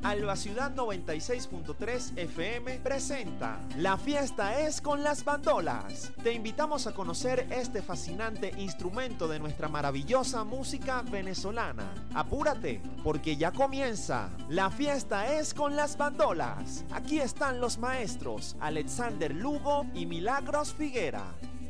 Alba Ciudad 96.3 FM presenta La fiesta es con las bandolas. Te invitamos a conocer este fascinante instrumento de nuestra maravillosa música venezolana. Apúrate, porque ya comienza. La fiesta es con las bandolas. Aquí están los maestros Alexander Lugo y Milagros Figuera.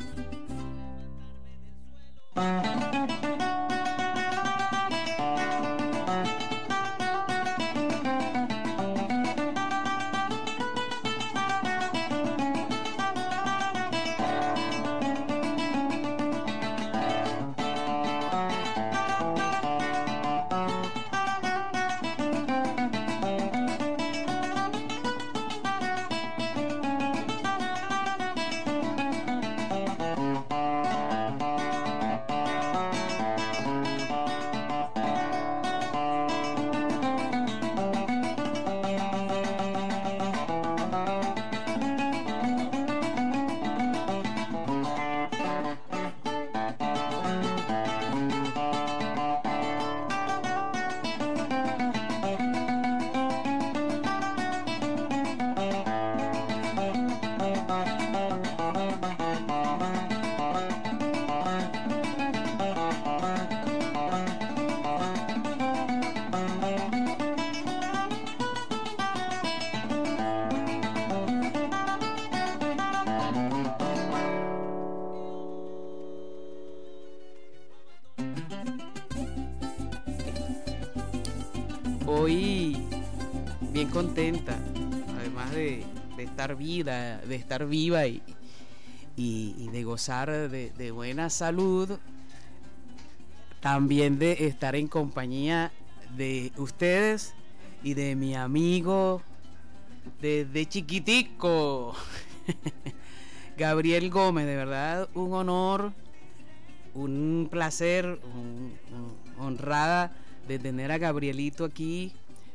Hoy bien contenta, además de estar viva y de gozar de buena salud, también de estar en compañía de ustedes y de mi amigo desde chiquitico, Gabriel Gómez. De verdad, un honor, un placer, honrada de tener a Gabrielito aquí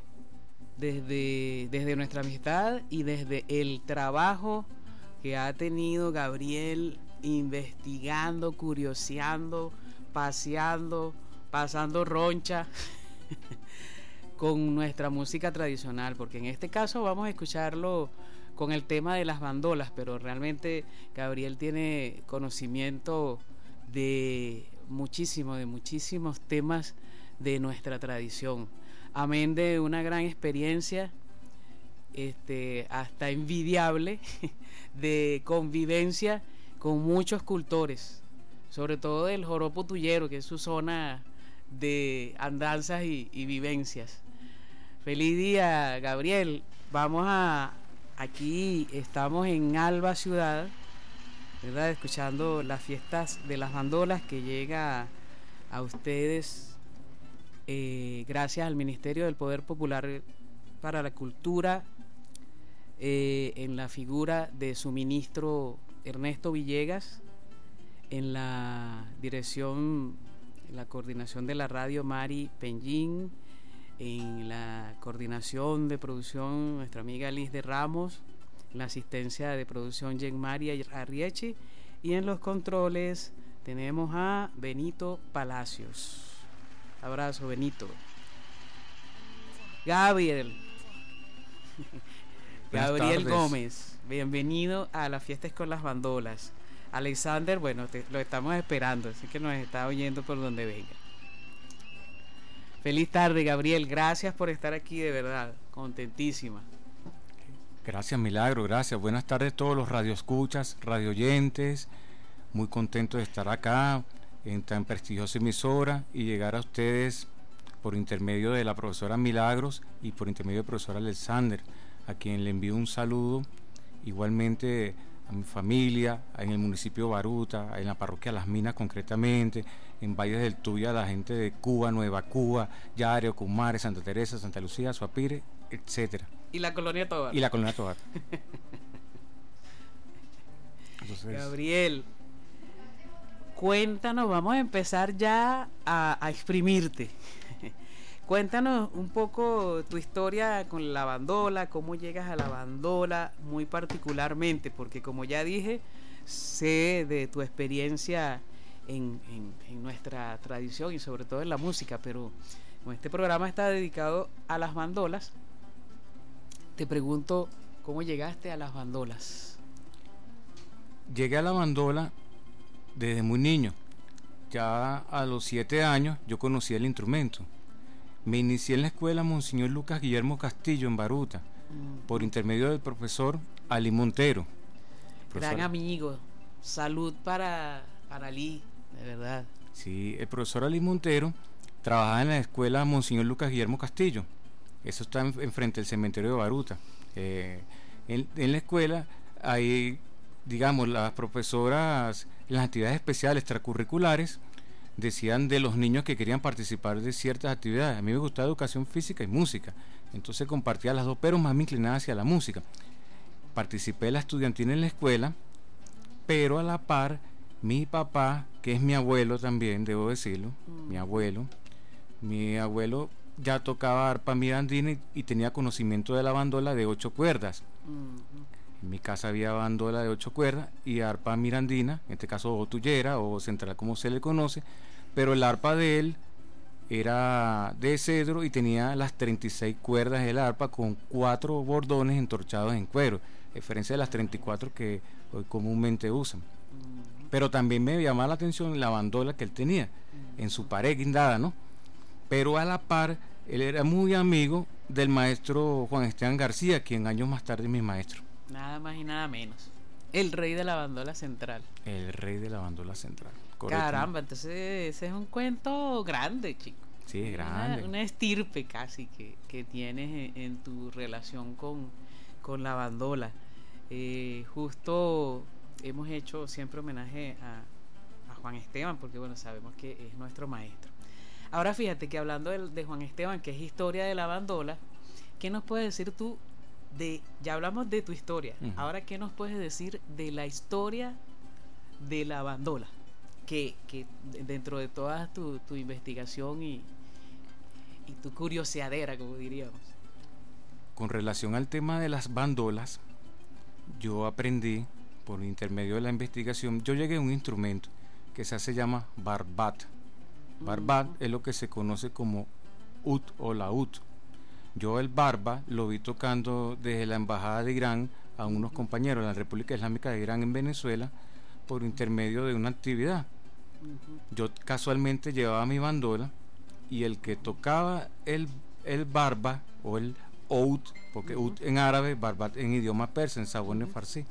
desde nuestra amistad y desde el trabajo que ha tenido Gabriel investigando, curioseando, paseando, pasando roncha con nuestra música tradicional, porque en este caso vamos a escucharlo con el tema de las bandolas, pero realmente Gabriel tiene conocimiento de muchísimos temas de nuestra tradición, amén de una gran experiencia hasta envidiable de convivencia con muchos cultores, sobre todo del joropo tuyero, que es su zona de andanzas y vivencias. Feliz día, Gabriel. Aquí estamos en Alba Ciudad, ¿verdad?, escuchando las fiestas de las bandolas que llega a ustedes gracias al Ministerio del Poder Popular para la Cultura, en la figura de su ministro Ernesto Villegas, en la dirección, en la coordinación de la radio Mari Peñín, en la coordinación de producción nuestra amiga Liz de Ramos, en la asistencia de producción Jen María Arriechi, y en los controles tenemos a Benito Palacios. Abrazo, Benito. Gabriel Gómez, bienvenido a las fiestas con las bandolas. Alexander, bueno, lo estamos esperando, así que nos está oyendo por donde venga. Feliz tarde, Gabriel, gracias por estar aquí, de verdad, contentísima. Gracias, Milagro, gracias. Buenas tardes a todos los radioescuchas, radioyentes. Muy contento de estar acá en tan prestigiosa emisora y llegar a ustedes por intermedio de la profesora Milagros y por intermedio del profesor Alexander, a quien le envío un saludo, igualmente a mi familia, en el municipio de Baruta, en la parroquia Las Minas concretamente, en Valles del Tuya, la gente de Cuba, Nueva Cuba, Yare, Ocumare, Santa Teresa, Santa Lucía, Suapire, etcétera. Y la Colonia Tovar. Entonces, Gabriel, cuéntanos, vamos a empezar ya a exprimirte. Cuéntanos un poco tu historia con la bandola, cómo llegas a la bandola muy particularmente, porque como ya dije, sé de tu experiencia en nuestra tradición y sobre todo en la música, pero como este programa está dedicado a las bandolas, te pregunto, ¿cómo llegaste a las bandolas? Llegué a la bandola desde muy niño. Ya a los 7 años yo conocía el instrumento. Me inicié en la escuela Monseñor Lucas Guillermo Castillo en Baruta, por intermedio del profesor Ali Montero. Gran amigo. Salud para Ali, de verdad. Sí, el profesor Ali Montero trabajaba en la escuela Monseñor Lucas Guillermo Castillo. Eso está enfrente del cementerio de Baruta. En la escuela hay, digamos, las profesoras en las actividades especiales extracurriculares decían de los niños que querían participar de ciertas actividades. A mí me gustaba educación física y música, entonces compartía las dos, pero más me inclinaba hacia la música. Participé de la estudiantina en la escuela, pero a la par mi papá, que es mi abuelo también, debo decirlo, mi abuelo ya tocaba arpa mirandina y tenía conocimiento de la bandola de 8 cuerdas. En mi casa había bandola de 8 cuerdas y arpa mirandina, en este caso o tuyera o central como se le conoce, pero el arpa de él era de cedro y tenía las 36 cuerdas del arpa con 4 bordones entorchados en cuero, a diferencia de las 34 que hoy comúnmente usan. Pero también me llamaba la atención la bandola que él tenía en su pared guindada, ¿no? Pero a la par él era muy amigo del maestro Juan Esteban García, quien años más tarde es mi maestro. Nada más y nada menos. El rey de la bandola central. El rey de la bandola central. Correcto. Caramba, entonces ese es un cuento grande, chico. Sí, es grande. Una estirpe casi que tienes en tu relación con la bandola. Justo hemos hecho siempre homenaje a Juan Esteban, porque bueno, sabemos que es nuestro maestro. Ahora fíjate que hablando de Juan Esteban, que es historia de la bandola, ¿qué nos puedes decir tú ya hablamos de tu historia, ahora qué nos puedes decir de la historia de la bandola? Que dentro de toda tu investigación y tu curiosidadera, como diríamos. Con relación al tema de las bandolas, yo aprendí por intermedio de la investigación, yo llegué a un instrumento que se llama barbat. Barbat es lo que se conoce como ud o laúd. Yo el barba lo vi tocando desde la embajada de Irán a unos compañeros de la República Islámica de Irán en Venezuela por intermedio de una actividad. Yo casualmente llevaba mi bandola y el que tocaba el barba o el oud, porque oud en árabe, barbat en idioma persa, en sabone farsi,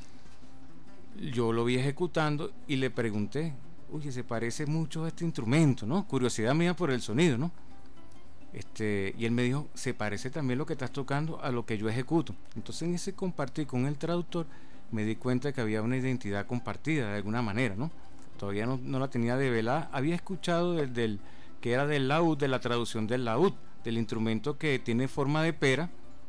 yo lo vi ejecutando y le pregunté, oye, se parece mucho a este instrumento, ¿no? Curiosidad mía por el sonido, ¿no? Y él me dijo, se parece también lo que estás tocando a lo que yo ejecuto. Entonces en ese compartir con el traductor me di cuenta que había una identidad compartida de alguna manera, ¿no? Todavía no la tenía develada. Había escuchado que era del laúd, de la traducción del laúd, del instrumento que tiene forma de pera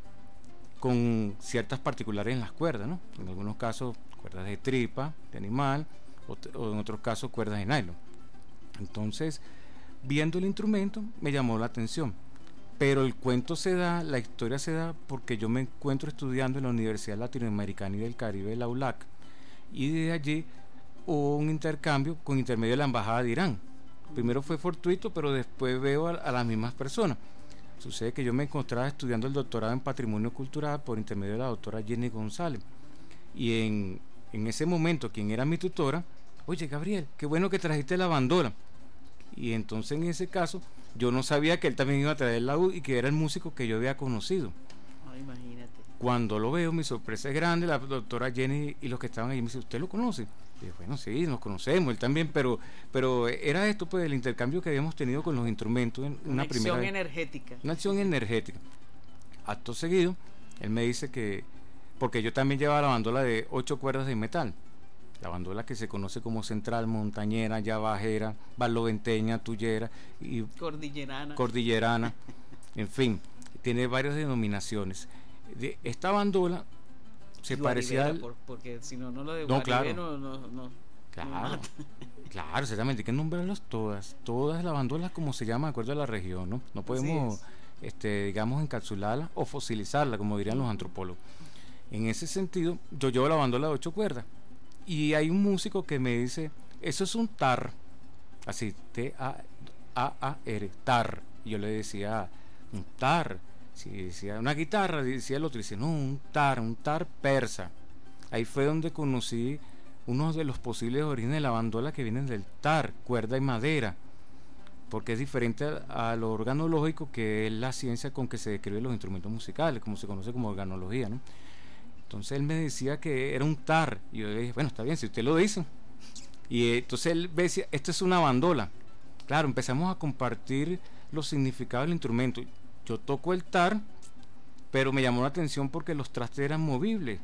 con ciertas particulares en las cuerdas, ¿no? En algunos casos cuerdas de tripa, de animal, o en otros casos cuerdas de nylon. Entonces, viendo el instrumento me llamó la atención, pero el cuento la historia se da porque yo me encuentro estudiando en la Universidad Latinoamericana y del Caribe, la ULAC, y de allí hubo un intercambio con intermedio de la embajada de Irán. Primero fue fortuito, pero después veo a las mismas personas. Sucede que yo me encontraba estudiando el doctorado en Patrimonio Cultural por intermedio de la doctora Jenny González, y en ese momento quien era mi tutora, oye Gabriel, qué bueno que trajiste la bandola. Y entonces en ese caso yo no sabía que él también iba a traer el laúd y que era el músico que yo había conocido. Imagínate. Cuando lo veo, mi sorpresa es grande. La doctora Jenny y los que estaban allí me dicen, ¿usted lo conoce? Y yo, bueno, sí, nos conocemos, él también, pero era esto, pues, el intercambio que habíamos tenido con los instrumentos en una primera acción energética. Una acción energética. Acto seguido, él me dice que, porque yo también llevaba la bandola de 8 cuerdas de metal, la bandola que se conoce como central, montañera, llavajera, barloventeña, tuyera y cordillerana, en fin, tiene varias denominaciones. Esta bandola se parecía porque si no lo de no, claro. no claro, exactamente, hay que nombrarlas todas las bandolas como se llama de acuerdo a la región, no podemos digamos encapsularla o fosilizarla como dirían los antropólogos. En ese sentido, yo llevo la bandola de 8 cuerdas y hay un músico que me dice, eso es un tar, así, T-A-A-R, tar. Y yo le decía, un tar, Si decía una guitarra, decía el otro, dice, no, un tar persa. Ahí fue donde conocí uno de los posibles orígenes de la bandola, que vienen del tar, cuerda y madera, porque es diferente a lo organológico, que es la ciencia con que se describen los instrumentos musicales, como se conoce como organología, ¿no? Entonces él me decía que era un tar, y yo le dije, bueno, está bien, si usted lo dice. Y entonces él me decía, esto es una bandola. Claro, empezamos a compartir los significados del instrumento. Yo toco el tar, pero me llamó la atención porque los trastes eran movibles,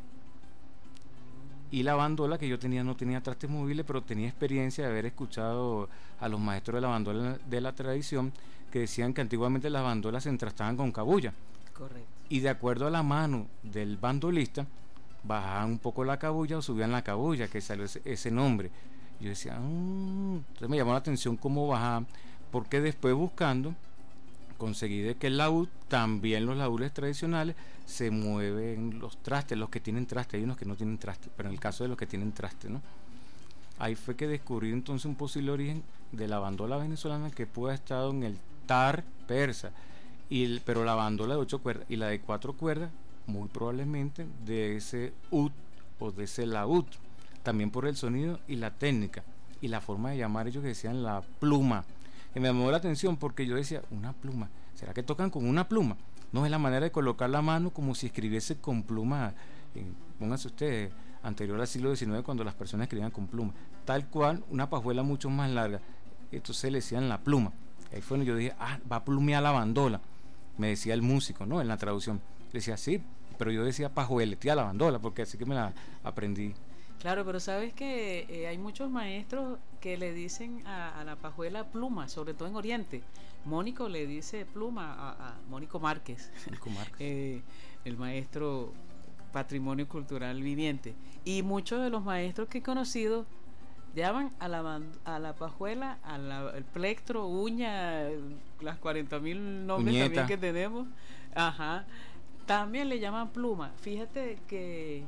y la bandola que yo tenía no tenía trastes movibles, pero tenía experiencia de haber escuchado a los maestros de la bandola de la tradición, que decían que antiguamente las bandolas se entrastaban con cabulla. Correcto. Y de acuerdo a la mano del bandolista, bajaban un poco la cabulla o subían la cabulla, que salió ese nombre. Yo decía, entonces me llamó la atención cómo bajaban, porque después buscando conseguí de que el laúd, también los laúdes tradicionales, se mueven los trastes, los que tienen traste, hay unos que no tienen traste, pero en el caso de los que tienen traste, ¿no? Ahí fue que descubrí entonces un posible origen de la bandola venezolana, que puede haber estado en el tar persa, pero la bandola de 8 cuerdas y la de 4 cuerdas, muy probablemente de ese ud o de ese laúd, también por el sonido y la técnica y la forma de llamar, ellos que decían la pluma, que me llamó la atención, porque yo decía, una pluma, ¿será que tocan con una pluma? No, es la manera de colocar la mano como si escribiese con pluma, pónganse ustedes, anterior al siglo XIX, cuando las personas escribían con pluma, tal cual, una pajuela mucho más larga, entonces le decían la pluma. Ahí fue donde yo dije, va a plumear la bandola, me decía el músico, ¿no? En la traducción, decía sí, pero yo decía pajueletear la bandola, porque así que me la aprendí. Claro, pero sabes que hay muchos maestros que le dicen a la pajuela pluma, sobre todo en Oriente. Mónico le dice pluma a Mónico Márquez, el maestro patrimonio cultural viviente. Y muchos de los maestros que he conocido llaman a la pajuela, el plectro, uña, las 40.000 nombres Uñeta. También que tenemos. Ajá. También le llaman pluma. Fíjate que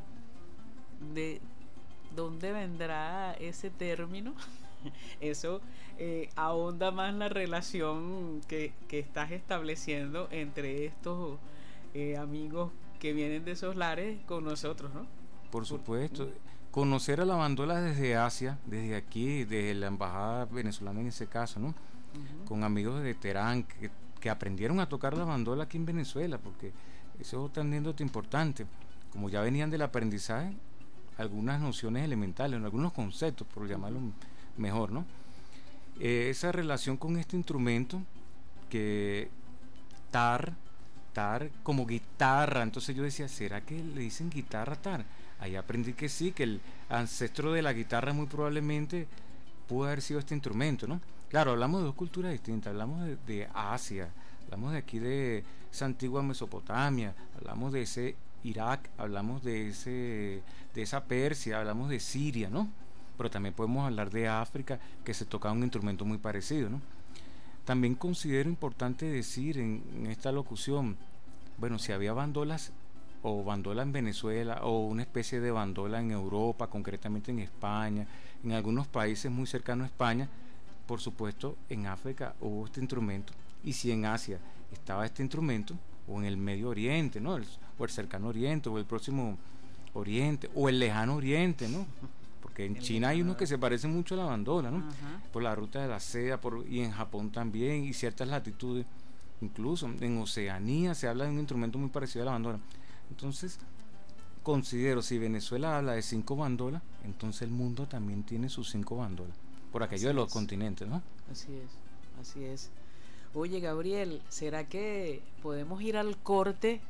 de dónde vendrá ese término. Eso ahonda más la relación que estás estableciendo entre estos amigos que vienen de esos lares con nosotros, ¿no? Por supuesto. Conocer a la bandola desde Asia, desde aquí, desde la embajada venezolana en ese caso, ¿no? Uh-huh. Con amigos de Teherán que aprendieron a tocar la bandola aquí en Venezuela, porque eso es otra anécdota importante. Como ya venían del aprendizaje, algunas nociones elementales, algunos conceptos, por llamarlo mejor, ¿no? Esa relación con este instrumento, que tar como guitarra, entonces yo decía, ¿será que le dicen guitarra tar? Ahí aprendí que sí, que el ancestro de la guitarra muy probablemente pudo haber sido este instrumento, ¿no? Claro, hablamos de dos culturas distintas, hablamos de Asia, hablamos de aquí de esa antigua Mesopotamia, hablamos de ese Irak, hablamos de esa Persia, hablamos de Siria, ¿no? Pero también podemos hablar de África, que se tocaba un instrumento muy parecido, ¿no? También considero importante decir en esta locución, bueno, si había bandolas o bandola en Venezuela o una especie de bandola en Europa, concretamente en España, en algunos países muy cercanos a España, por supuesto en África hubo este instrumento, y si en Asia estaba este instrumento, o en el Medio Oriente, ¿no? O el cercano Oriente, o el próximo Oriente, o el lejano Oriente, ¿no? Porque en China hay unos que se parecen mucho a la bandola, ¿no? Uh-huh. Por la ruta de la seda, y en Japón también, y ciertas latitudes, incluso en Oceanía se habla de un instrumento muy parecido a la bandola. Entonces, considero, si Venezuela habla de 5 bandolas, entonces el mundo también tiene sus 5 bandolas, por aquello de los continentes, ¿no? Así es. Oye, Gabriel, ¿será que podemos ir al corte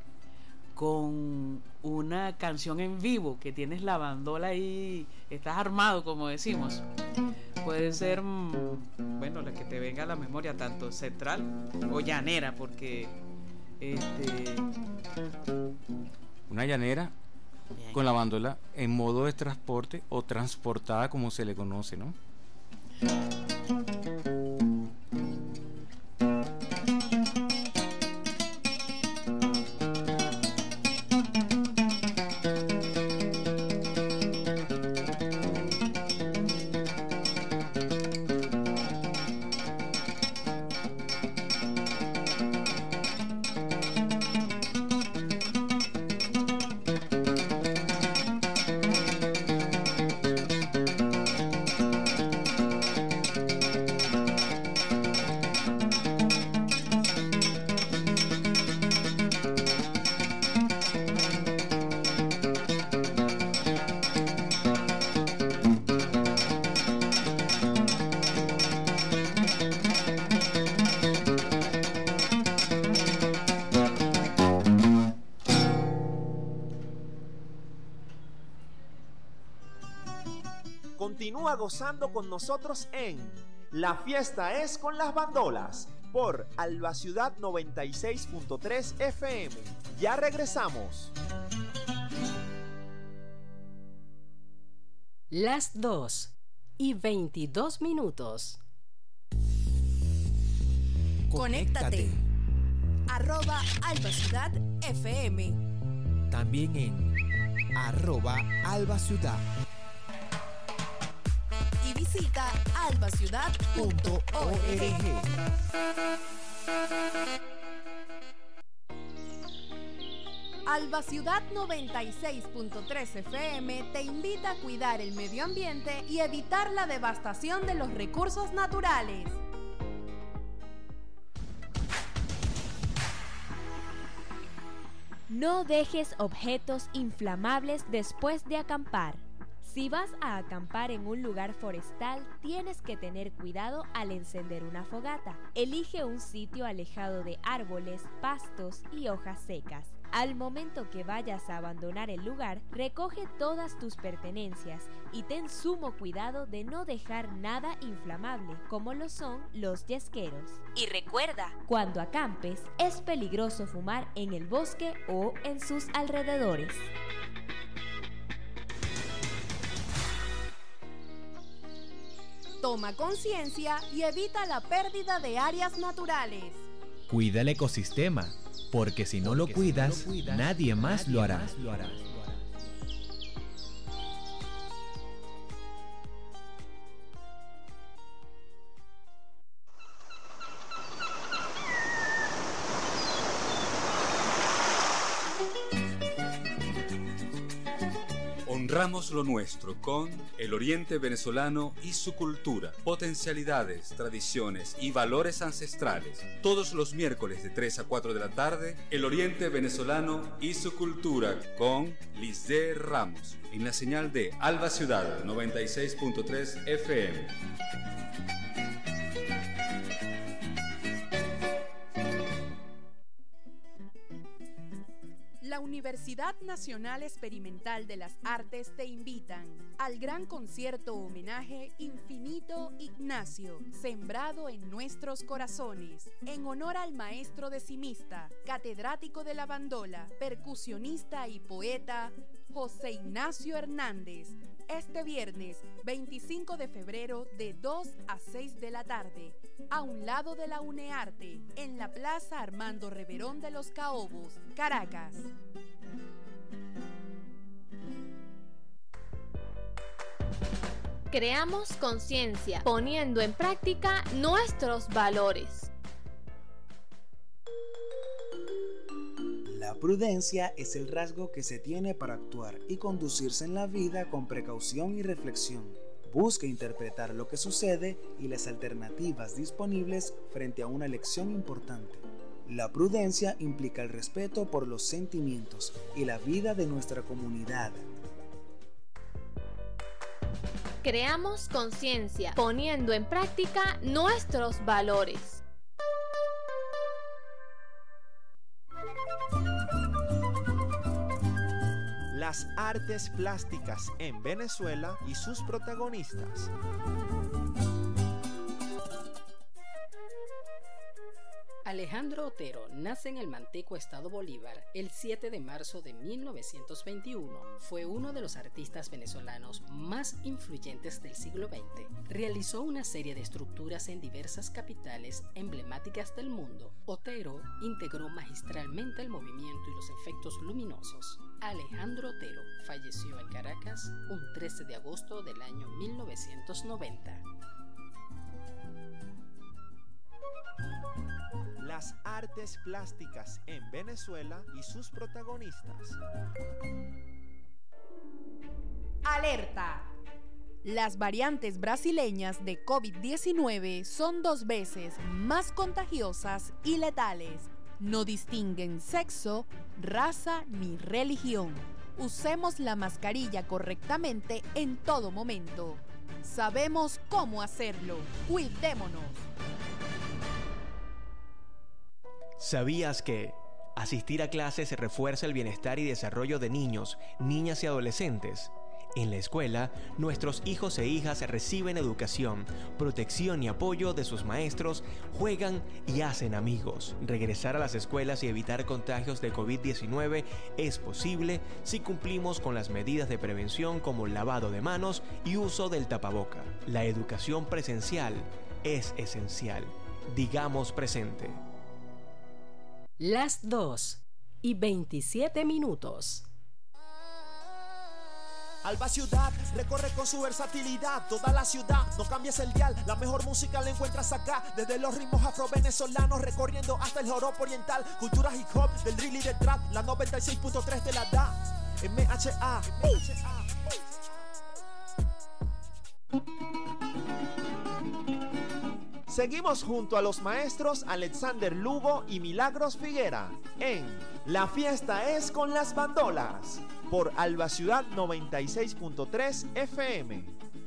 con una canción en vivo? Que tienes la bandola ahí, estás armado, como decimos. Puede ser, bueno, la que te venga a la memoria, tanto central o llanera, porque una llanera con la bandola en modo de transporte o transportada, como se le conoce, ¿no? Continúa gozando con nosotros en La Fiesta es con las Bandolas por Alba Ciudad 96.3 FM. Ya regresamos. Las 2:22. Conéctate. @Alba Ciudad FM. También en @Alba Ciudad. Y visita albaciudad.org. Alba Ciudad 96.3 FM te invita a cuidar el medio ambiente y evitar la devastación de los recursos naturales. No dejes objetos inflamables después de acampar. Si vas a acampar en un lugar forestal, tienes que tener cuidado al encender una fogata. Elige un sitio alejado de árboles, pastos y hojas secas. Al momento que vayas a abandonar el lugar, recoge todas tus pertenencias y ten sumo cuidado de no dejar nada inflamable, como lo son los yesqueros. Y recuerda, cuando acampes, es peligroso fumar en el bosque o en sus alrededores. Toma conciencia y evita la pérdida de áreas naturales. Cuida el ecosistema, porque si no lo cuidas, nadie más lo hará. Honramos lo nuestro con el Oriente venezolano y su cultura, potencialidades, tradiciones y valores ancestrales. Todos los miércoles de 3 a 4 de la tarde, el Oriente venezolano y su cultura con Lisdé Ramos, en la señal de Alba Ciudad 96.3 FM. La Universidad Nacional Experimental de las Artes te invitan al gran concierto homenaje Infinito Ignacio, sembrado en nuestros corazones, en honor al maestro decimista, catedrático de la bandola, percusionista y poeta José Ignacio Hernández, este viernes 25 de febrero de 2 a 6 de la tarde, a un lado de la UNEARTE, en la Plaza Armando Reverón de los Caobos, Caracas. Creamos conciencia, poniendo en práctica nuestros valores. La prudencia es el rasgo que se tiene para actuar y conducirse en la vida con precaución y reflexión. Busca interpretar lo que sucede y las alternativas disponibles frente a una elección importante. La prudencia implica el respeto por los sentimientos y la vida de nuestra comunidad. Creamos conciencia, poniendo en práctica nuestros valores. Las artes plásticas en Venezuela y sus protagonistas. Alejandro Otero nace en el Manteco, Estado Bolívar, el 7 de marzo de 1921. Fue uno de los artistas venezolanos más influyentes del siglo XX. Realizó una serie de estructuras en diversas capitales emblemáticas del mundo. Otero integró magistralmente el movimiento y los efectos luminosos. Alejandro Otero falleció en Caracas un 13 de agosto del año 1990. Las artes plásticas en Venezuela y sus protagonistas. ¡Alerta! Las variantes brasileñas de COVID-19 son 2 veces más contagiosas y letales. No distinguen sexo, raza ni religión. Usemos la mascarilla correctamente en todo momento. Sabemos cómo hacerlo. Cuidémonos. ¿Sabías que asistir a clases refuerza el bienestar y desarrollo de niños, niñas y adolescentes? En la escuela, nuestros hijos e hijas reciben educación, protección y apoyo de sus maestros, juegan y hacen amigos. Regresar a las escuelas y evitar contagios de COVID-19 es posible si cumplimos con las medidas de prevención como lavado de manos y uso del tapaboca. La educación presencial es esencial. Digamos presente. Las 2:27. Alba Ciudad recorre con su versatilidad toda la ciudad, no cambies el dial, la mejor música la encuentras acá, desde los ritmos afro-venezolanos recorriendo hasta el joropo oriental, cultura hip hop, del drill y del trap, la 96.3 te la da, MHA. Seguimos junto a los maestros Alexander Lugo y Milagros Figuera en La Fiesta es con las Bandolas por Alba Ciudad 96.3 FM.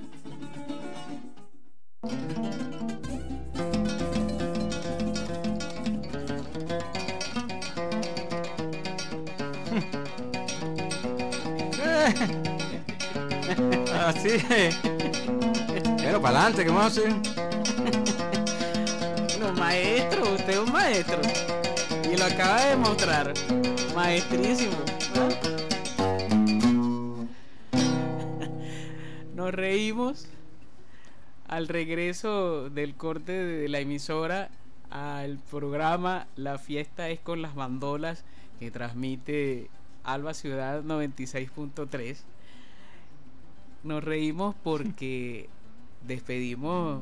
Así es. Pero para adelante, ¿qué vamos a hacer? No, maestro, usted es un maestro. Y lo acaba de demostrar. Maestrísimo. Nos reímos al regreso del corte de la emisora al programa La Fiesta es con las Bandolas, que transmite Alba Ciudad 96.3. Nos reímos porque despedimos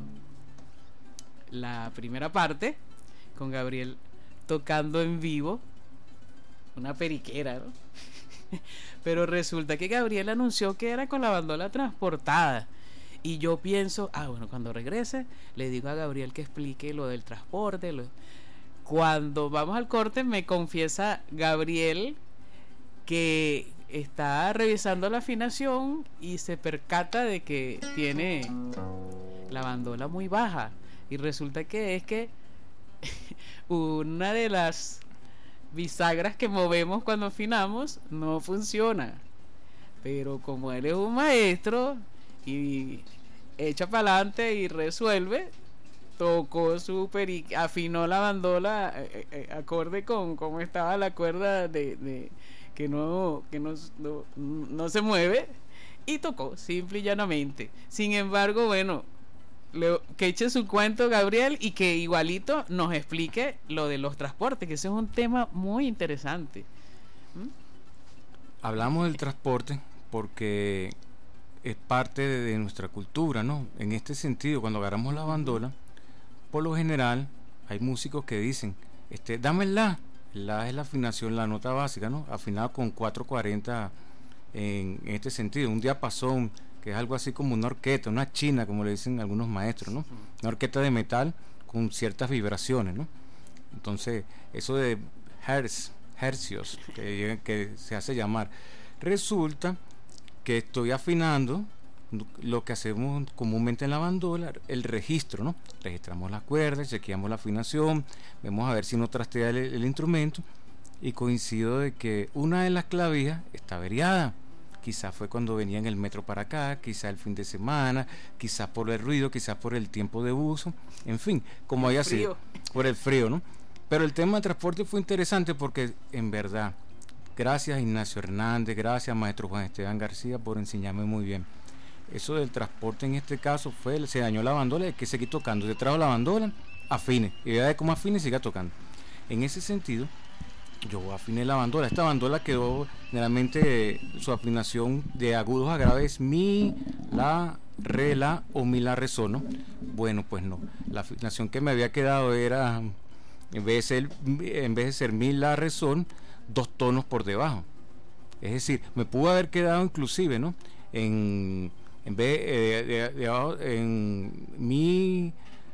la primera parte con Gabriel tocando en vivo una periquera, ¿no? Pero resulta que Gabriel anunció que era con la bandola transportada. Y yo pienso, bueno, cuando regrese le digo a Gabriel que explique lo del transporte. Cuando vamos al corte me confiesa Gabriel que está revisando la afinación y se percata de que tiene la bandola muy baja. Y resulta que es que una de las bisagras que movemos cuando afinamos no funciona, pero como él es un maestro y echa para adelante y resuelve, tocó afinó la bandola acorde con cómo estaba la cuerda de que no se mueve, y tocó simple y llanamente. Sin embargo, bueno, que eche su cuento Gabriel y que igualito nos explique lo de los transportes, que ese es un tema muy interesante. Hablamos del transporte porque es parte de nuestra cultura, ¿no? En este sentido, cuando agarramos la bandola, por lo general hay músicos que dicen, dame la es la afinación, la nota básica, ¿no? Afinada con 440 en este sentido, un diapasón, que es algo así como una orquesta, una china, como le dicen algunos maestros, ¿no? Una orquesta de metal con ciertas vibraciones, ¿no? Entonces, eso de hercios, que se hace llamar, resulta que estoy afinando lo que hacemos comúnmente en la bandola, el registro, ¿no? Registramos las cuerdas, chequeamos la afinación, vemos a ver si no trastea el instrumento, y coincido de que una de las clavijas está averiada. Quizás fue cuando venía en el metro para acá, quizás el fin de semana, quizás por el ruido, quizás por el tiempo de uso, en fin, como haya sido, por el frío, ¿no? Pero el tema del transporte fue interesante porque, en verdad, gracias Ignacio Hernández, gracias maestro Juan Esteban García por enseñarme muy bien. Eso del transporte en este caso se dañó la bandola, hay que seguir tocando, se trajo la bandola, afine, y vea de cómo afine y siga tocando. En ese sentido, yo afiné la bandola. Esta bandola quedó generalmente su afinación de agudos a graves mi, la, re, la o mi, la, re, sol, ¿no? Bueno, pues no. La afinación que me había quedado era, en vez de ser mi, la, re, sol, 2 tonos por debajo. Es decir, me pudo haber quedado inclusive, ¿no? En vez en mi,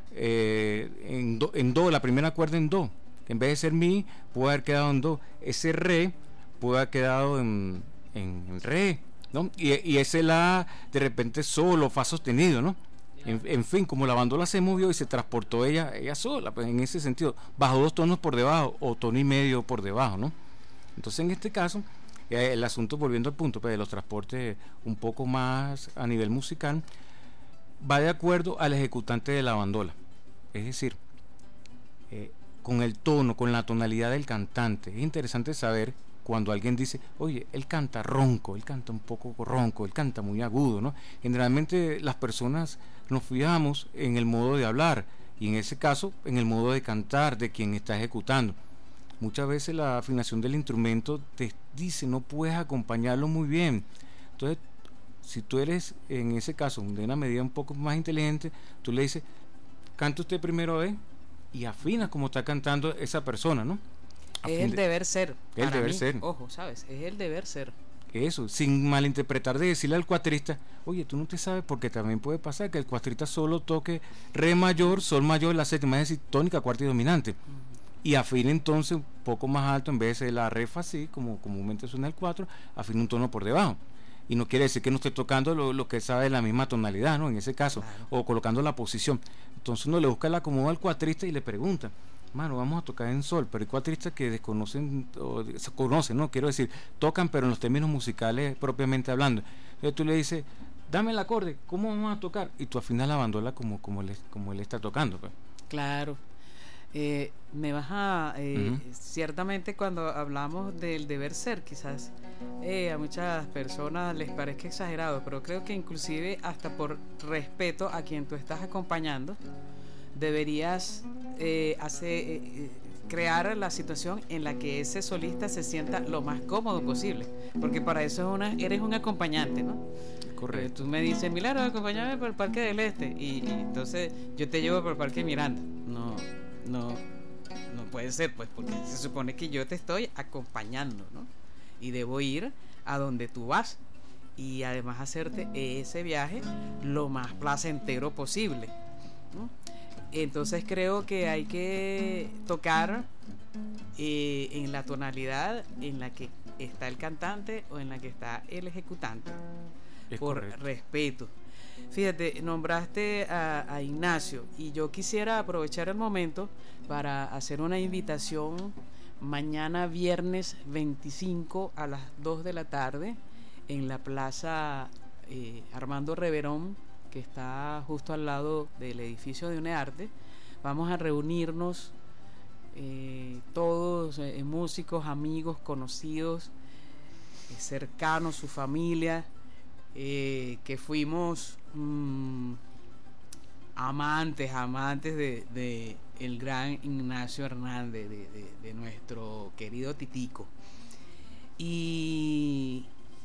en do, la primera cuerda en do. En vez de ser mi, pudo haber quedado en do. Ese re pudo haber quedado en re, ¿no? Y ese la, de repente solo, fa sostenido, ¿no? En fin, como la bandola se movió y se transportó ella sola, pues en ese sentido, bajo 2 tonos por debajo o tono y medio por debajo, ¿no? Entonces en este caso El asunto, volviendo al punto pues, de los transportes un poco más a nivel musical, va de acuerdo al ejecutante de la bandola, es decir, con el tono, con la tonalidad del cantante. Es interesante saber cuando alguien dice, oye, él canta ronco, él canta un poco ronco, él canta muy agudo, ¿no? Generalmente las personas nos fijamos en el modo de hablar y en ese caso en el modo de cantar de quien está ejecutando. Muchas veces la afinación del instrumento te dice, no puedes acompañarlo muy bien. Entonces, si tú eres en ese caso de una medida un poco más inteligente, tú le dices, canta usted primero y afina como está cantando esa persona, ¿no? Es el deber ser. El deber ser. Ojo, ¿sabes? Es el deber ser. Eso, sin malinterpretar, de decirle al cuatrista, oye, tú no te sabes, porque también puede pasar que el cuatrista solo toque re mayor, sol mayor, la séptima, es decir, tónica, cuarta y dominante. Y afine entonces un poco más alto, en vez de la re fa así, como comúnmente suena el 4, afine un tono por debajo. Y no quiere decir que no esté tocando lo que sabe de la misma tonalidad, ¿no? En ese caso, claro. O colocando la posición. Entonces uno le busca el acomodo al cuatrista y le pregunta, mano, vamos a tocar en sol, pero hay cuatristas que desconocen, o se conocen, ¿no? Quiero decir, tocan, pero en los términos musicales propiamente hablando. Entonces tú le dices, dame el acorde, ¿cómo vamos a tocar? Y tú afinas la bandola como él está tocando, pues. Claro. Me vas a ciertamente cuando hablamos del deber ser, quizás a muchas personas les parezca exagerado, pero creo que inclusive hasta por respeto a quien tú estás acompañando deberías crear la situación en la que ese solista se sienta lo más cómodo posible, porque para eso eres un acompañante, ¿no? Correcto. Tú me dices, Milagro, acompáñame por el Parque del Este, y entonces yo te llevo por el Parque Miranda. No puede ser, pues, porque se supone que yo te estoy acompañando, ¿no? Y debo ir a donde tú vas y además hacerte ese viaje lo más placentero posible, ¿no? Entonces creo que hay que tocar en la tonalidad en la que está el cantante o en la que está el ejecutante, por respeto. Fíjate, nombraste a Ignacio y yo quisiera aprovechar el momento para hacer una invitación mañana viernes 25 a las 2 de la tarde en la plaza Armando Reverón, que está justo al lado del edificio de UNEARTE. Vamos a reunirnos todos, músicos, amigos, conocidos, cercanos, su familia, que fuimos amantes de el gran Ignacio Hernández, de nuestro querido Titico. Y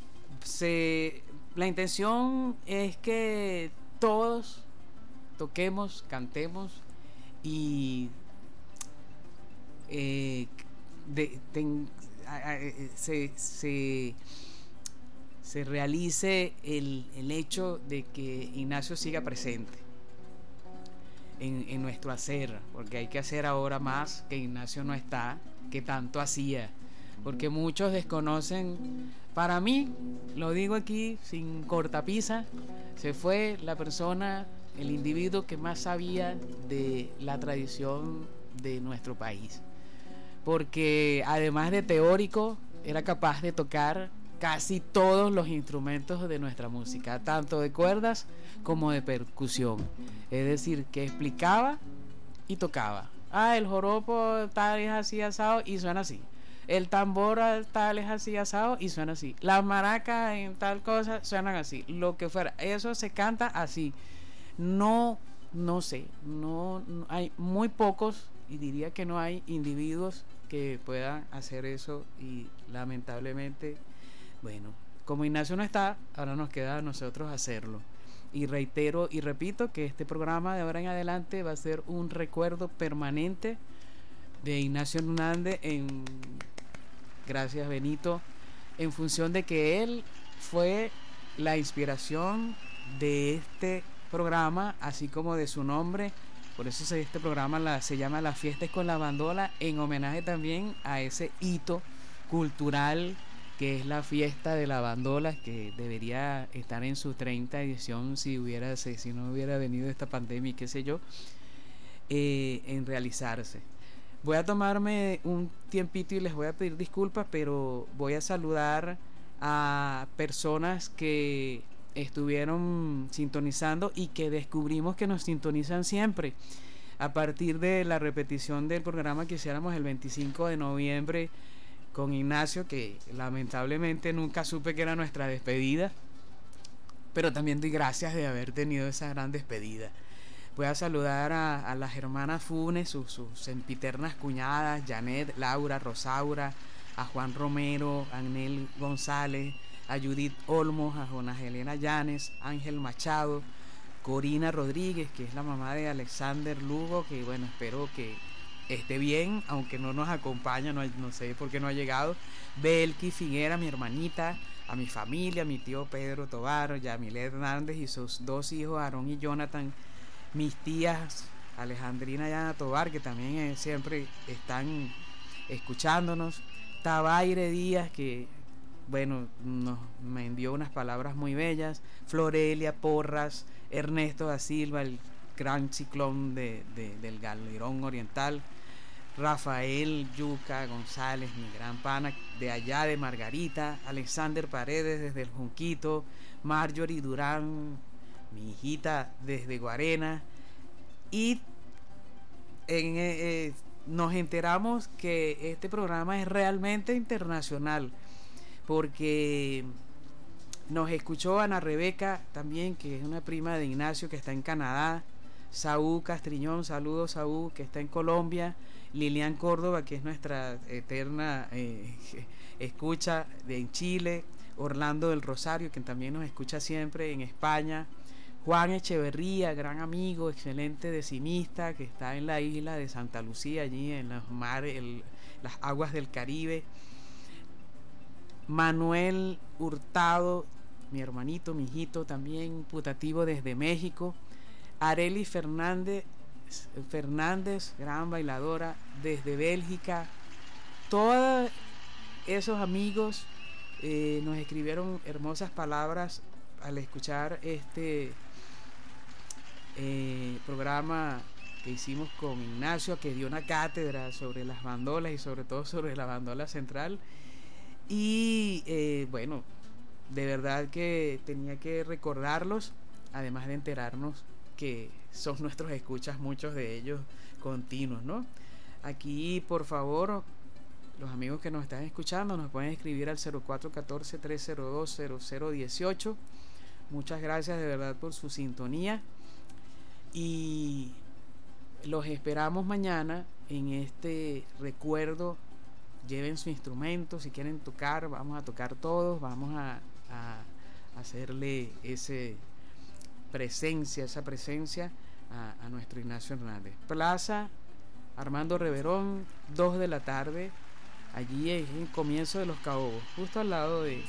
la intención es que todos toquemos, cantemos y se realice el hecho de que Ignacio siga presente en nuestro hacer, porque hay que hacer ahora más que Ignacio no está, que tanto hacía, porque muchos desconocen. Para mí, lo digo aquí sin cortapisa, se fue la persona, el individuo que más sabía de la tradición de nuestro país, porque además de teórico era capaz de tocar casi todos los instrumentos de nuestra música, tanto de cuerdas como de percusión. Es decir, que explicaba y tocaba. El joropo tal es así asado y suena así. El tambor tal es así asado y suena así. Las maracas en tal cosa suenan así. Lo que fuera, eso se canta así. No sé, no hay muy pocos, y diría que no hay individuos que puedan hacer eso, y lamentablemente, bueno, como Ignacio no está, ahora nos queda a nosotros hacerlo. Y reitero y repito que este programa de ahora en adelante va a ser un recuerdo permanente de Ignacio Hernández, gracias Benito, en función de que él fue la inspiración de este programa, así como de su nombre. Por eso este programa se llama La Fiesta es con la Bandola, en homenaje también a ese hito cultural que es la fiesta de la bandola, que debería estar en su 30 edición si no hubiera venido esta pandemia y qué sé yo, en realizarse. Voy a tomarme un tiempito y les voy a pedir disculpas, pero voy a saludar a personas que estuvieron sintonizando y que descubrimos que nos sintonizan siempre. A partir de la repetición del programa que hiciéramos el 25 de noviembre con Ignacio, que lamentablemente nunca supe que era nuestra despedida, pero también doy gracias de haber tenido esa gran despedida. Voy a saludar a las hermanas Funes, sus sempiternas cuñadas, Janet, Laura, Rosaura, a Juan Romero, a Anel González, a Judith Olmos, a Jonas Elena Llanes, Ángel Machado, Corina Rodríguez, que es la mamá de Alexander Lugo, que bueno, espero que esté bien, aunque no nos acompaña, no sé por qué no ha llegado. Belki Figuera, mi hermanita, a mi familia, a mi tío Pedro Tobar, Yamilet Hernández y sus 2 hijos, Aarón y Jonathan, mis tías Alejandrina y Ana Tobar, que también siempre están escuchándonos, Tabaire Díaz, que bueno, me envió unas palabras muy bellas, Florelia Porras, Ernesto da Silva, el gran ciclón del Galerón Oriental, Rafael Yuca González, mi gran pana de allá de Margarita, Alexander Paredes desde el Junquito, Marjorie Durán, mi hijita desde Guarena, y nos enteramos que este programa es realmente internacional, porque nos escuchó Ana Rebeca también, que es una prima de Ignacio que está en Canadá, Saúl Castriñón, saludos Saúl, que está en Colombia, Lilian Córdoba, que es nuestra eterna escucha en Chile, Orlando del Rosario, que también nos escucha siempre en España, Juan Echeverría, gran amigo, excelente decimista, que está en la isla de Santa Lucía, allí en los mares, las aguas del Caribe. Manuel Hurtado, mi hermanito, mi hijito, también putativo desde México. Areli Fernández, gran bailadora desde Bélgica. Todos esos amigos nos escribieron hermosas palabras al escuchar este programa que hicimos con Ignacio, que dio una cátedra sobre las bandolas y sobre todo sobre la bandola central. Y bueno, de verdad que tenía que recordarlos, además de enterarnos que son nuestros escuchas, muchos de ellos continuos, ¿no? Aquí, por favor, los amigos que nos están escuchando nos pueden escribir al 0414-302-0018. Muchas gracias de verdad por su sintonía y los esperamos mañana en este recuerdo. Lleven su instrumento, si quieren tocar, vamos a tocar todos, vamos a hacerle esa presencia a nuestro Ignacio Hernández. Plaza Armando Reverón, 2 de la tarde, allí es el comienzo de Los Caobos, justo al lado de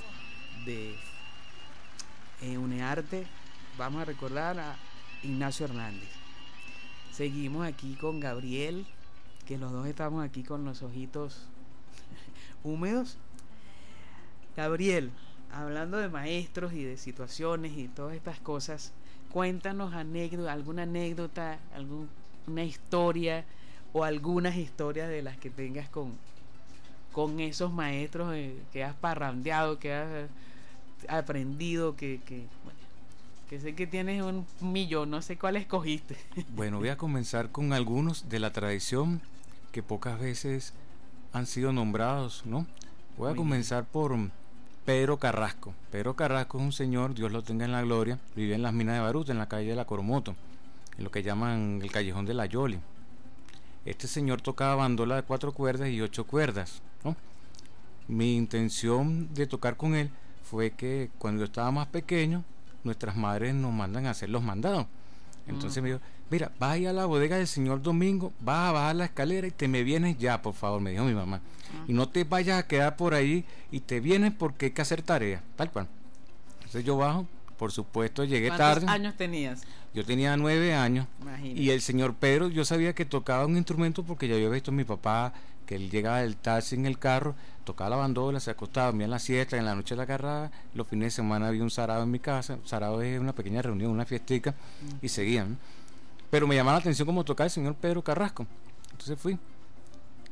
Unearte. Vamos a recordar a Ignacio Hernández. Seguimos aquí con Gabriel, que los dos estamos aquí con los ojitos húmedos. Gabriel, hablando de maestros y de situaciones y todas estas cosas, cuéntanos alguna anécdota, alguna historia o algunas historias de las que tengas con esos maestros que has parrandeado, que has aprendido, que sé que tienes un millón, no sé cuál escogiste. Bueno, voy a comenzar con algunos de la tradición que pocas veces han sido nombrados, ¿no? Voy a comenzar por Pedro Carrasco. Pedro Carrasco es un señor, Dios lo tenga en la gloria, vive en las minas de Baruta, en la calle de la Coromoto, en lo que llaman el callejón de la Yoli. Este señor tocaba bandola de 4 cuerdas y 8 cuerdas, ¿no? Mi intención de tocar con él fue que cuando yo estaba más pequeño, nuestras madres nos mandan a hacer los mandados. Entonces me dijo, mira, vas a ir a la bodega del señor Domingo, vas a bajar la escalera y te me vienes ya, por favor, me dijo mi mamá. Y no te vayas a quedar por ahí y te vienes porque hay que hacer tarea, tal cual. Entonces yo bajo, por supuesto, llegué tarde. ¿Cuántos años tenías? Yo tenía 9 años. Imagínate. Y el señor Pedro, yo sabía que tocaba un instrumento porque ya había visto a mi papá, que él llegaba del taxi en el carro, tocaba la bandola, se acostaba, dormía en la siesta, en la noche la agarraba, los fines de semana había un sarao en mi casa. Sarao es una pequeña reunión, una fiestica, y seguían. Pero me llamaba la atención cómo tocaba el señor Pedro Carrasco. Entonces fui.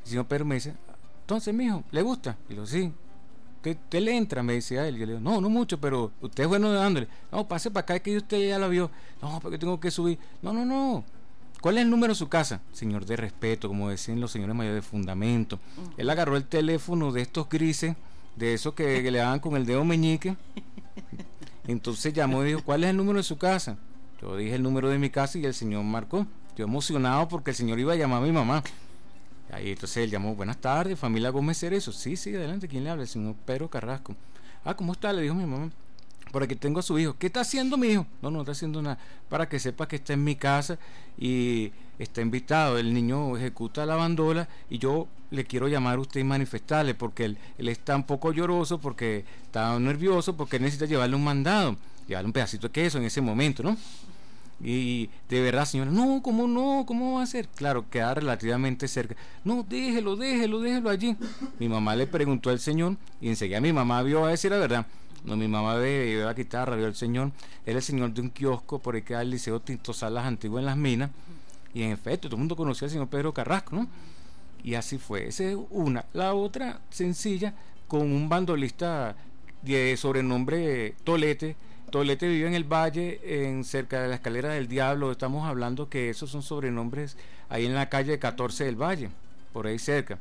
El señor Pedro me dice, entonces, mijo, ¿le gusta? Y yo, sí. ¿Usted le entra? Me decía él. Yo le digo, no mucho, pero usted es bueno dándole. No, pase para acá, es que usted ya la vio. No, porque tengo que subir. No. ¿Cuál es el número de su casa? Señor de respeto, como decían los señores mayores, de fundamento. Él agarró el teléfono de estos grises, de esos que le daban con el dedo meñique. Entonces llamó y dijo, ¿cuál es el número de su casa? Yo dije el número de mi casa y el señor marcó. Yo emocionado porque el señor iba a llamar a mi mamá. Ahí entonces él llamó, buenas tardes, familia Gómez Cerezo. Sí, adelante, ¿quién le habla? El señor Pedro Carrasco. ¿Cómo está? Le dijo mi mamá. Por aquí tengo a su hijo. ¿Qué está haciendo mi hijo? No está haciendo nada. Para que sepa que está en mi casa y está invitado. El niño ejecuta la bandola y yo le quiero llamar a usted y manifestarle porque él está un poco lloroso, porque está nervioso, porque él necesita llevarle un mandado, llevarle un pedacito de queso en ese momento, ¿no? Y de verdad, señora, ¿cómo va a ser? Claro, queda relativamente cerca. No, déjelo allí. Mi mamá le preguntó al señor y enseguida mi mamá vio a decir la verdad. No, mi mamá vio la guitarra, vio al señor. Era el señor de un kiosco por ahí que era el Liceo Tinto Salas Antiguo en Las Minas. Y en efecto, todo el mundo conocía al señor Pedro Carrasco, ¿no? Y así fue. Esa es una. La otra, sencilla, con un bandolista de sobrenombre Tolete. Tolete vive en el Valle, cerca de la Escalera del Diablo. Estamos hablando que esos son sobrenombres ahí en la calle 14 del Valle, por ahí cerca.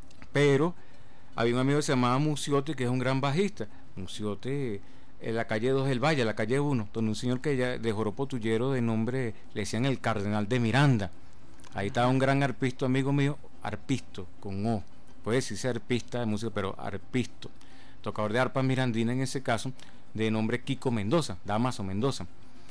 Pero había un amigo que se llamaba Muciote, que es un gran bajista. Muciote en la calle 2 del Valle, la calle 1, donde un señor que ya de Joropo Tullero de nombre, le decían el Cardenal de Miranda. Ahí estaba un gran arpisto amigo mío, arpisto, con O. Puede decirse arpista de música, pero arpisto. Tocador de arpa mirandina en ese caso, de nombre Kiko Mendoza, Damaso Mendoza.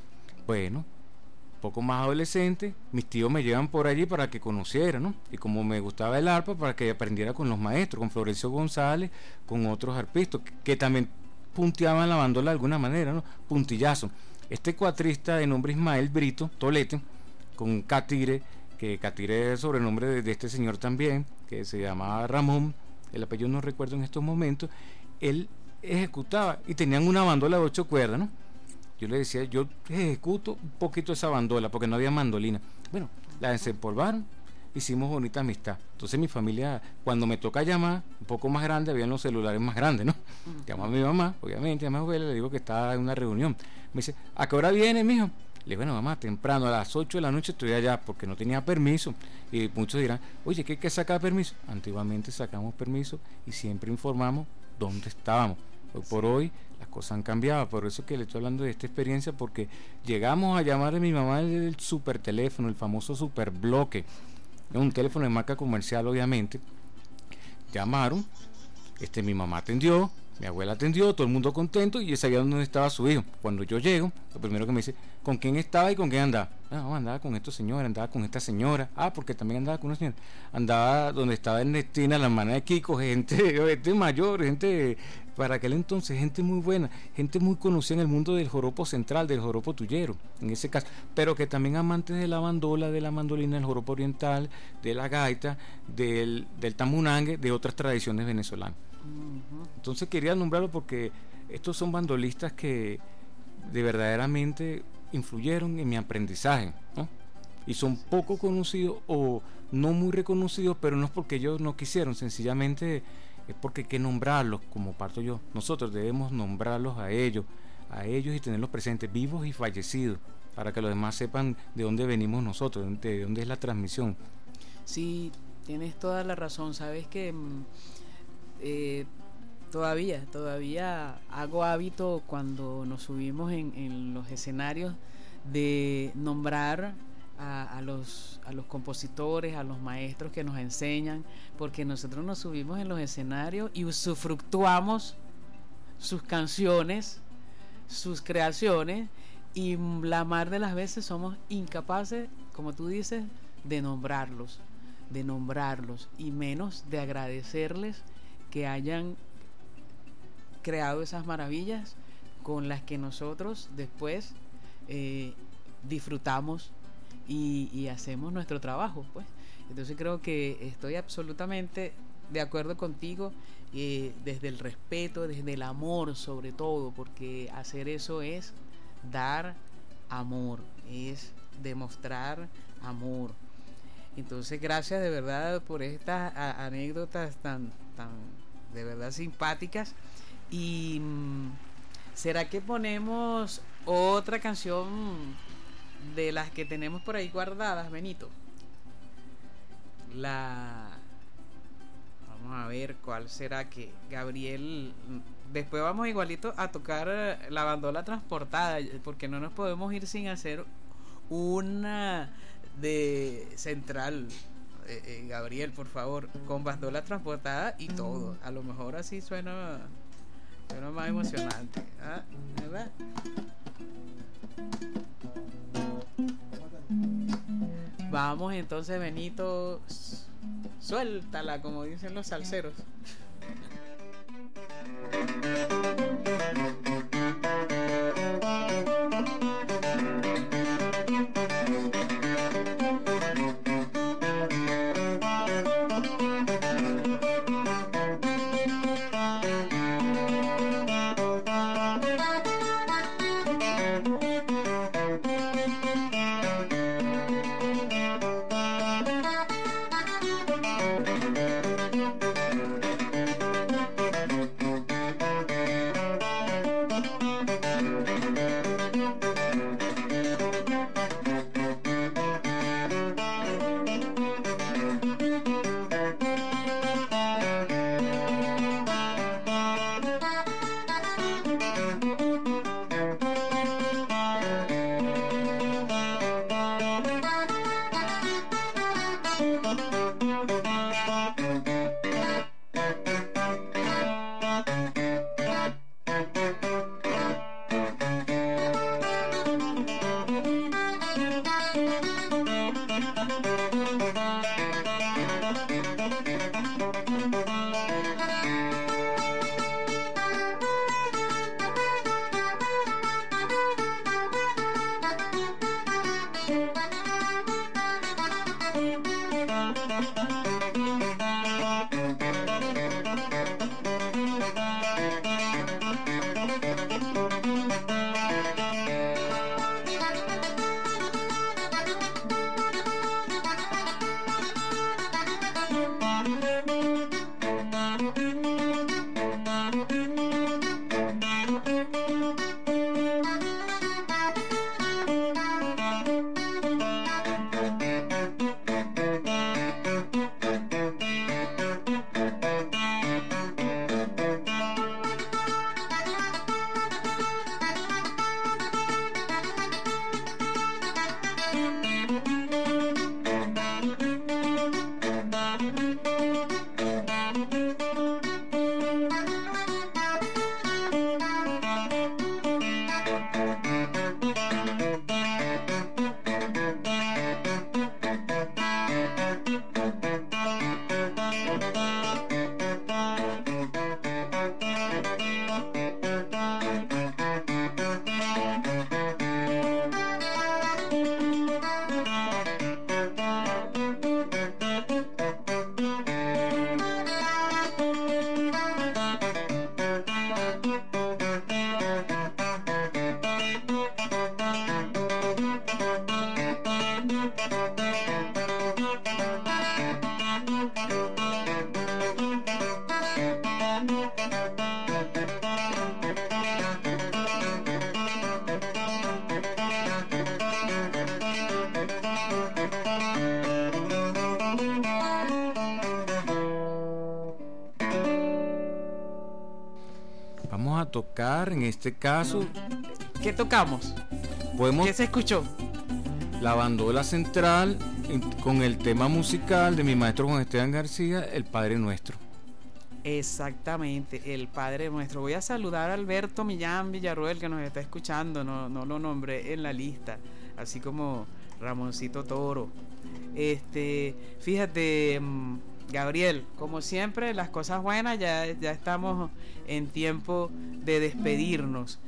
Bueno, poco más adolescente, mis tíos me llevan por allí para que conociera, ¿no? Y como me gustaba el arpa, para que aprendiera con los maestros, con Florencio González, con otros arpistas, que también punteaban la bandola de alguna manera, ¿no? Puntillazo. Este cuatrista de nombre Ismael Brito Tolete, con Catire, que Catire es el sobrenombre de este señor también, que se llamaba Ramón, el apellido no recuerdo en estos momentos, él ejecutaba y tenían una bandola de 8 cuerdas, ¿no? Yo le decía, yo ejecuto un poquito esa bandola porque no había mandolina. Bueno, la desempolvaron, hicimos bonita amistad. Entonces mi familia, cuando me toca llamar, un poco más grande, habían los celulares más grandes, ¿no? Llamo a mi mamá, obviamente, a mi abuela, le digo que estaba en una reunión. Me dice, ¿a qué hora viene, mijo? Le digo, bueno, mamá, temprano, a las 8 de la noche estoy allá, porque no tenía permiso. Y muchos dirán, oye, ¿qué hay que sacar permiso? Antiguamente sacamos permiso y siempre informamos dónde estábamos. Hoy por hoy las cosas han cambiado, por eso que le estoy hablando de esta experiencia, porque llegamos a llamar a mi mamá el super teléfono, el famoso super bloque, un teléfono de marca comercial, obviamente. Llamaron, mi mamá atendió, mi abuela atendió, todo el mundo contento, y sabía dónde estaba su hijo. Cuando yo llego, lo primero que me dice, ¿con quién estaba y con quién andaba? No, andaba con estos señores, andaba con esta señora. Porque también andaba con una señora. Andaba donde estaba Ernestina, la hermana de Kiko, gente mayor, gente, para aquel entonces, gente muy buena, gente muy conocida en el mundo del joropo central, del joropo tullero, en ese caso, pero que también amantes de la bandola, de la mandolina, del joropo oriental, de la gaita, del tamunangue, de otras tradiciones venezolanas. Entonces quería nombrarlo porque estos son bandolistas que de verdaderamente influyeron en mi aprendizaje, ¿no? Y son poco conocidos o no muy reconocidos, pero no es porque ellos no quisieron, sencillamente es porque hay que nombrarlos, como parto yo. Nosotros debemos nombrarlos a ellos y tenerlos presentes, vivos y fallecidos, para que los demás sepan de dónde venimos nosotros, de dónde es la transmisión. Sí, tienes toda la razón. Sabes que todavía hago hábito cuando nos subimos en los escenarios de nombrar a los compositores, a los maestros que nos enseñan, porque nosotros nos subimos en los escenarios y usufructuamos sus canciones, sus creaciones, y la mar de las veces somos incapaces, como tú dices, de nombrarlos, y menos de agradecerles que hayan creado esas maravillas con las que nosotros después disfrutamos y hacemos nuestro trabajo, pues. Entonces creo que estoy absolutamente de acuerdo contigo, desde el respeto, desde el amor sobre todo, porque hacer eso es dar amor, es demostrar amor. Entonces, gracias de verdad por estas anécdotas tan de verdad simpáticas. Y ¿será que ponemos otra canción de las que tenemos por ahí guardadas, Benito? Vamos a ver cuál será que Gabriel. Después vamos igualito a tocar la bandola transportada, porque no nos podemos ir sin hacer una de central. Gabriel, por favor, con bandola transportada y todo. A lo mejor así suena más emocionante, ¿verdad? Vamos entonces, Benito, suéltala, como dicen los salseros. Vamos a tocar, en este caso, ¿qué tocamos? ¿Qué se escuchó? La bandola central con el tema musical de mi maestro Juan Esteban García, El Padre Nuestro. Exactamente, El Padre Nuestro. Voy a saludar a Alberto Millán Villarruel, que nos está escuchando, no lo nombré en la lista, así como Ramoncito Toro. Fíjate, Gabriel, como siempre, las cosas buenas, ya estamos en tiempo de despedirnos.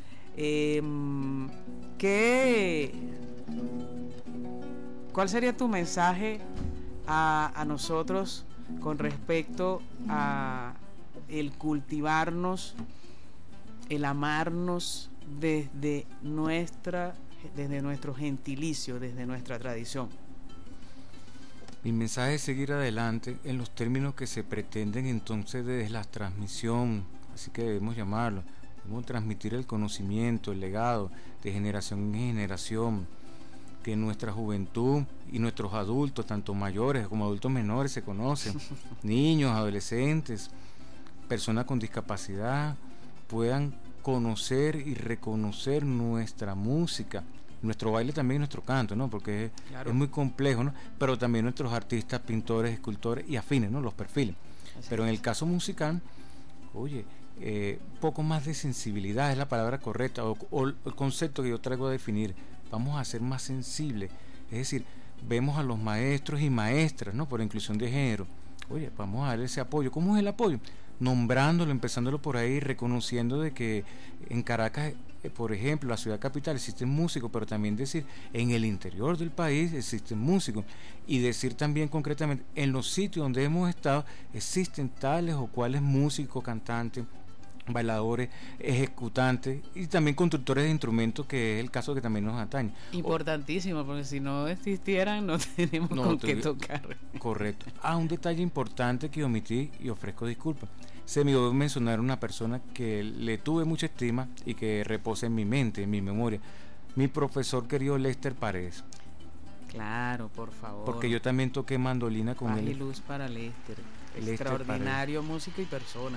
¿Cuál sería tu mensaje a nosotros con respecto a el cultivarnos, el amarnos desde nuestro gentilicio, desde nuestra tradición? Mi mensaje es seguir adelante en los términos que se pretenden entonces desde la transmisión, así que debemos llamarlo, debemos transmitir el conocimiento, el legado de generación en generación, que nuestra juventud y nuestros adultos, tanto mayores como adultos menores, se conocen, niños, adolescentes, personas con discapacidad, puedan conocer y reconocer nuestra música, nuestro baile también y nuestro canto, ¿no? Porque es muy complejo, ¿no? Pero también nuestros artistas, pintores, escultores y afines, ¿no? Los perfiles. Pero en el caso musical, oye, poco más de sensibilidad es la palabra correcta, o el concepto que yo traigo a definir. Vamos a ser más sensibles, es decir, vemos a los maestros y maestras, ¿no? Por inclusión de género. Oye, vamos a darle ese apoyo. ¿Cómo es el apoyo? Nombrándolo, empezándolo por ahí, reconociendo de que en Caracas, por ejemplo, la ciudad capital, existen músicos, pero también decir, en el interior del país existen músicos, y decir también concretamente, en los sitios donde hemos estado, existen tales o cuales músicos, cantantes, bailadores, ejecutantes y también constructores de instrumentos, que es el caso que también nos atañe. Importantísimo, porque si no existieran no tenemos con qué tocar. Correcto. Un detalle importante que omití y ofrezco disculpas. Se me olvidó mencionar una persona que le tuve mucha estima y que reposa en mi mente, en mi memoria. Mi profesor querido Lester Paredes. Claro, por favor. Porque yo también toqué mandolina con él. Paz y luz para Lester. Extraordinario músico y persona.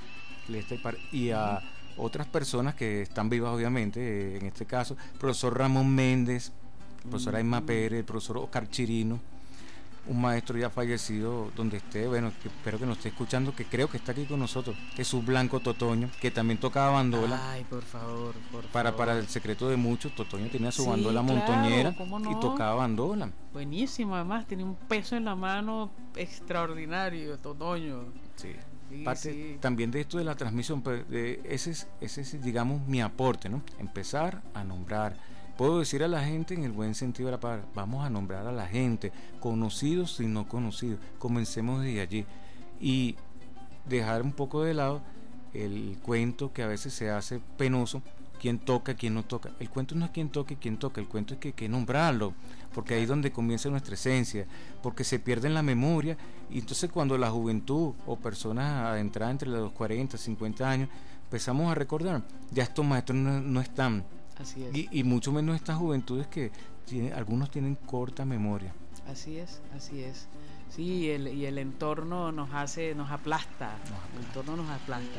Y a otras personas que están vivas, obviamente, en este caso, el profesor Ramón Méndez, el profesor Aymar Pérez, el profesor Oscar Chirino, un maestro ya fallecido, donde esté, bueno, que espero que nos esté escuchando, que creo que está aquí con nosotros, Jesús Blanco Totoño, que también tocaba bandola. Ay, por favor. Para el secreto de muchos, Totoño tenía su bandola montoñera, no, y tocaba bandola. Buenísimo, además tiene un peso en la mano extraordinario, Totoño. Sí. Parte también de esto de la transmisión, ese es, digamos, mi aporte, ¿no? Empezar a nombrar. Puedo decir a la gente en el buen sentido de la palabra, vamos a nombrar a la gente, conocidos y no conocidos. Comencemos desde allí y dejar un poco de lado el cuento que a veces se hace penoso, quién toca, quién no toca. El cuento no es quién toca y quién toca, el cuento es que hay que nombrarlo, porque ahí es donde comienza nuestra esencia, porque se pierde en la memoria, y entonces cuando la juventud o personas adentradas entre los 40, 50 años, empezamos a recordar, ya estos maestros no están. Así es. Y mucho menos estas juventudes que algunos tienen corta memoria. Así es. Sí, y el entorno nos aplasta. El entorno nos aplasta.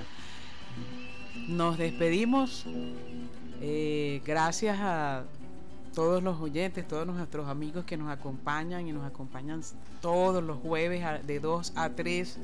Nos despedimos. Gracias a todos los oyentes, todos nuestros amigos que nos acompañan y nos acompañan todos los jueves de 2 a 3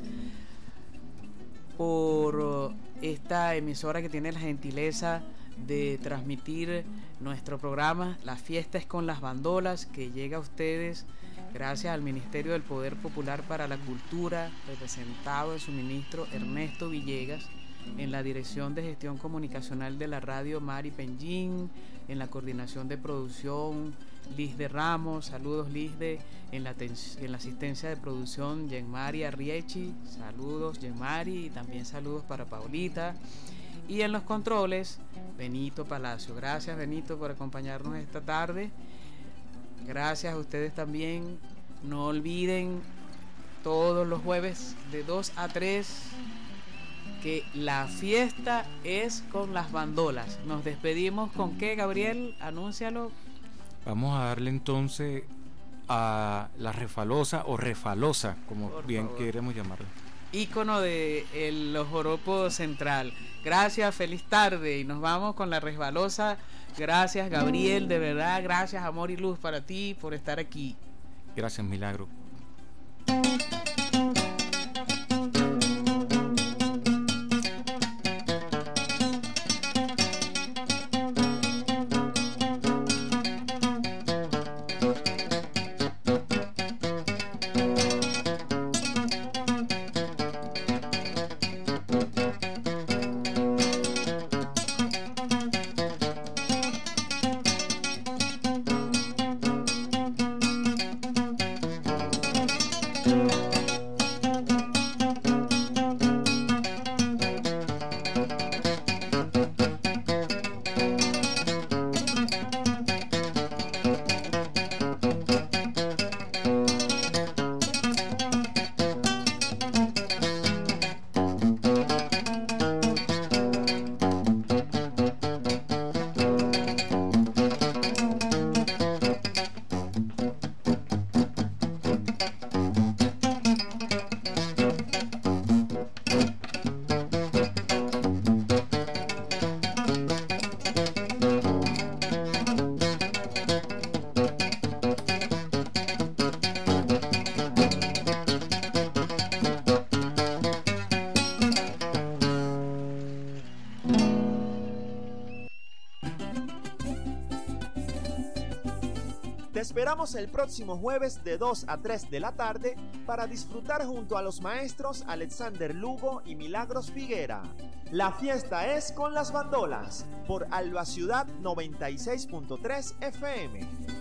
por esta emisora que tiene la gentileza de transmitir nuestro programa La Fiesta es con las Bandolas, que llega a ustedes gracias al Ministerio del Poder Popular para la Cultura, representado en su ministro Ernesto Villegas, en la Dirección de Gestión Comunicacional de la Radio Mari Penjín, en la coordinación de producción Lisde Ramos, saludos Lisde, en la asistencia de producción Yenmari Arriechi, saludos Yenmari, y también saludos para Paulita, y en los controles Benito Palacio. Gracias Benito por acompañarnos esta tarde, gracias a ustedes también. No olviden todos los jueves de 2 a 3 que la fiesta es con las bandolas. Nos despedimos con ¿qué, Gabriel? Anúncialo. Vamos a darle entonces a la refalosa o refalosa, como por bien favor queremos llamarlo. Ícono de el joropo central. Gracias, feliz tarde, y nos vamos con la resbalosa. Gracias Gabriel, de verdad, gracias, amor y luz para ti por estar aquí. Gracias, Milagro. Te esperamos el próximo jueves de 2 a 3 de la tarde para disfrutar junto a los maestros Alexander Lugo y Milagros Figuera. La fiesta es con las bandolas por Alba Ciudad 96.3 FM.